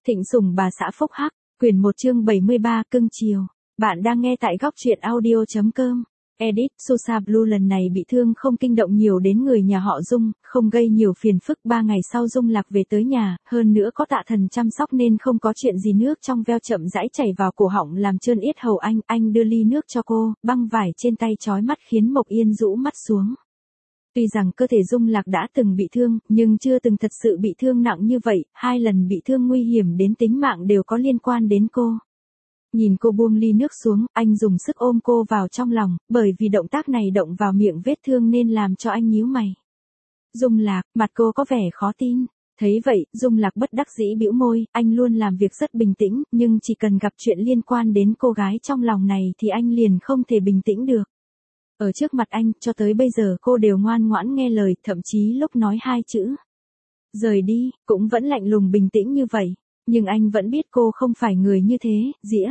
Thịnh Sủng bà xã Phúc Hắc, quyển 1 chương 73, cưng chiều. Bạn đang nghe tại góc truyện audio.com. Edit, Sosa Blue lần này bị thương không kinh động nhiều đến người nhà họ Dung, không gây nhiều phiền phức. 3 ngày sau Dung Lạc về tới nhà, hơn nữa có Tạ Thần chăm sóc nên không có chuyện gì. Nước trong veo chậm rãi chảy vào cổ họng làm trơn yết hầu anh đưa ly nước cho cô, băng vải trên tay chói mắt khiến Mộc Yên rũ mắt xuống. Tuy rằng cơ thể Dung Lạc đã từng bị thương, nhưng chưa từng thật sự bị thương nặng như vậy, 2 lần bị thương nguy hiểm đến tính mạng đều có liên quan đến cô. Nhìn cô buông ly nước xuống, anh dùng sức ôm cô vào trong lòng, bởi vì động tác này động vào miệng vết thương nên làm cho anh nhíu mày. Dung Lạc, mặt cô có vẻ khó tin. Thấy vậy, Dung Lạc bất đắc dĩ bĩu môi, anh luôn làm việc rất bình tĩnh, nhưng chỉ cần gặp chuyện liên quan đến cô gái trong lòng này thì anh liền không thể bình tĩnh được. Ở trước mặt anh, cho tới bây giờ cô đều ngoan ngoãn nghe lời, thậm chí lúc nói 2 chữ rời đi, cũng vẫn lạnh lùng bình tĩnh như vậy. Nhưng anh vẫn biết cô không phải người như thế. Dĩa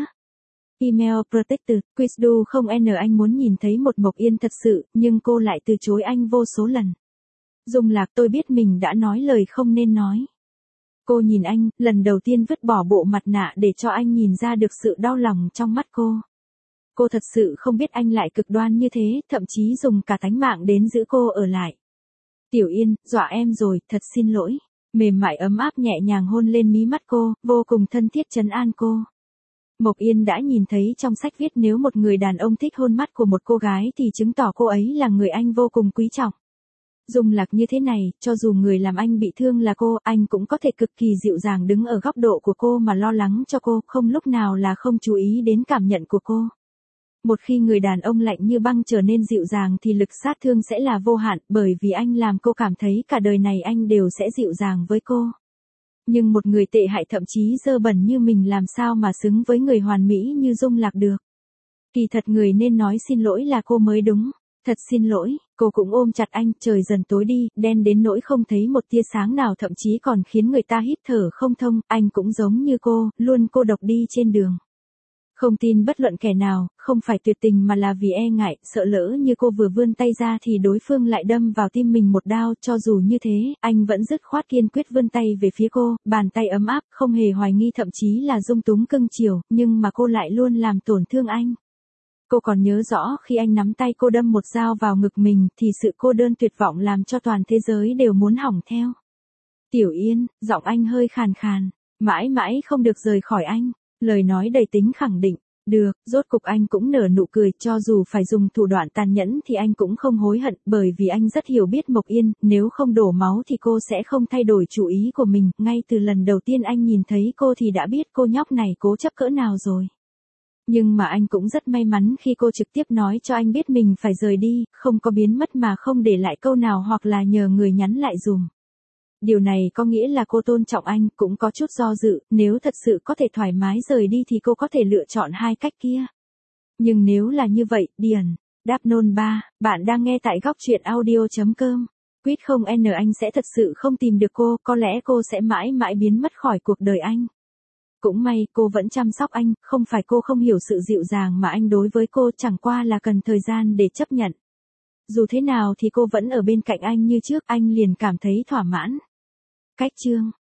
Email Protected, Quizdu không N. Anh muốn nhìn thấy một Mộc Yên thật sự, nhưng cô lại từ chối anh vô số lần. Dung Lạc, tôi biết mình đã nói lời không nên nói. Cô nhìn anh, lần đầu tiên vứt bỏ bộ mặt nạ để cho anh nhìn ra được sự đau lòng trong mắt cô. Cô thật sự không biết anh lại cực đoan như thế, thậm chí dùng cả tánh mạng đến giữ cô ở lại. Tiểu Yên, dọa em rồi, thật xin lỗi. Mềm mại ấm áp nhẹ nhàng hôn lên mí mắt cô, vô cùng thân thiết trấn an cô. Mộc Yên đã nhìn thấy trong sách viết nếu một người đàn ông thích hôn mắt của một cô gái thì chứng tỏ cô ấy là người anh vô cùng quý trọng. Dung Lạc như thế này, cho dù người làm anh bị thương là cô, anh cũng có thể cực kỳ dịu dàng đứng ở góc độ của cô mà lo lắng cho cô, không lúc nào là không chú ý đến cảm nhận của cô. Một khi người đàn ông lạnh như băng trở nên dịu dàng thì lực sát thương sẽ là vô hạn, bởi vì anh làm cô cảm thấy cả đời này anh đều sẽ dịu dàng với cô. Nhưng một người tệ hại thậm chí dơ bẩn như mình làm sao mà xứng với người hoàn mỹ như Dung Lạc được. Kỳ thật người nên nói xin lỗi là cô mới đúng. Thật xin lỗi, cô cũng ôm chặt anh, trời dần tối đi, đen đến nỗi không thấy một tia sáng nào, thậm chí còn khiến người ta hít thở không thông. Anh cũng giống như cô, luôn cô độc đi trên đường. Không tin bất luận kẻ nào, không phải tuyệt tình mà là vì e ngại, sợ lỡ như cô vừa vươn tay ra thì đối phương lại đâm vào tim mình một đao. Cho dù như thế, anh vẫn dứt khoát kiên quyết vươn tay về phía cô, bàn tay ấm áp, không hề hoài nghi, thậm chí là dung túng cưng chiều, nhưng mà cô lại luôn làm tổn thương anh. Cô còn nhớ rõ khi anh nắm tay cô đâm một dao vào ngực mình thì sự cô đơn tuyệt vọng làm cho toàn thế giới đều muốn hỏng theo. Tiểu Yên, giọng anh hơi khàn khàn, mãi mãi không được rời khỏi anh. Lời nói đầy tính khẳng định. Được, rốt cục anh cũng nở nụ cười, cho dù phải dùng thủ đoạn tàn nhẫn thì anh cũng không hối hận, bởi vì anh rất hiểu biết Mộc Yên, nếu không đổ máu thì cô sẽ không thay đổi chủ ý của mình. Ngay từ lần đầu tiên anh nhìn thấy cô thì đã biết cô nhóc này cố chấp cỡ nào rồi. Nhưng mà anh cũng rất may mắn khi cô trực tiếp nói cho anh biết mình phải rời đi, không có biến mất mà không để lại câu nào hoặc là nhờ người nhắn lại dùm. Điều này có nghĩa là cô tôn trọng anh, cũng có chút do dự, nếu thật sự có thể thoải mái rời đi thì cô có thể lựa chọn 2 cách kia. Nhưng nếu là như vậy, Điền, đáp nôn 3, bạn đang nghe tại góc truyện audio.com. Quýt không N. Anh sẽ thật sự không tìm được cô, có lẽ cô sẽ mãi mãi biến mất khỏi cuộc đời anh. Cũng may, cô vẫn chăm sóc anh, không phải cô không hiểu sự dịu dàng mà anh đối với cô, chẳng qua là cần thời gian để chấp nhận. Dù thế nào thì cô vẫn ở bên cạnh anh như trước, anh liền cảm thấy thỏa mãn. Cách chương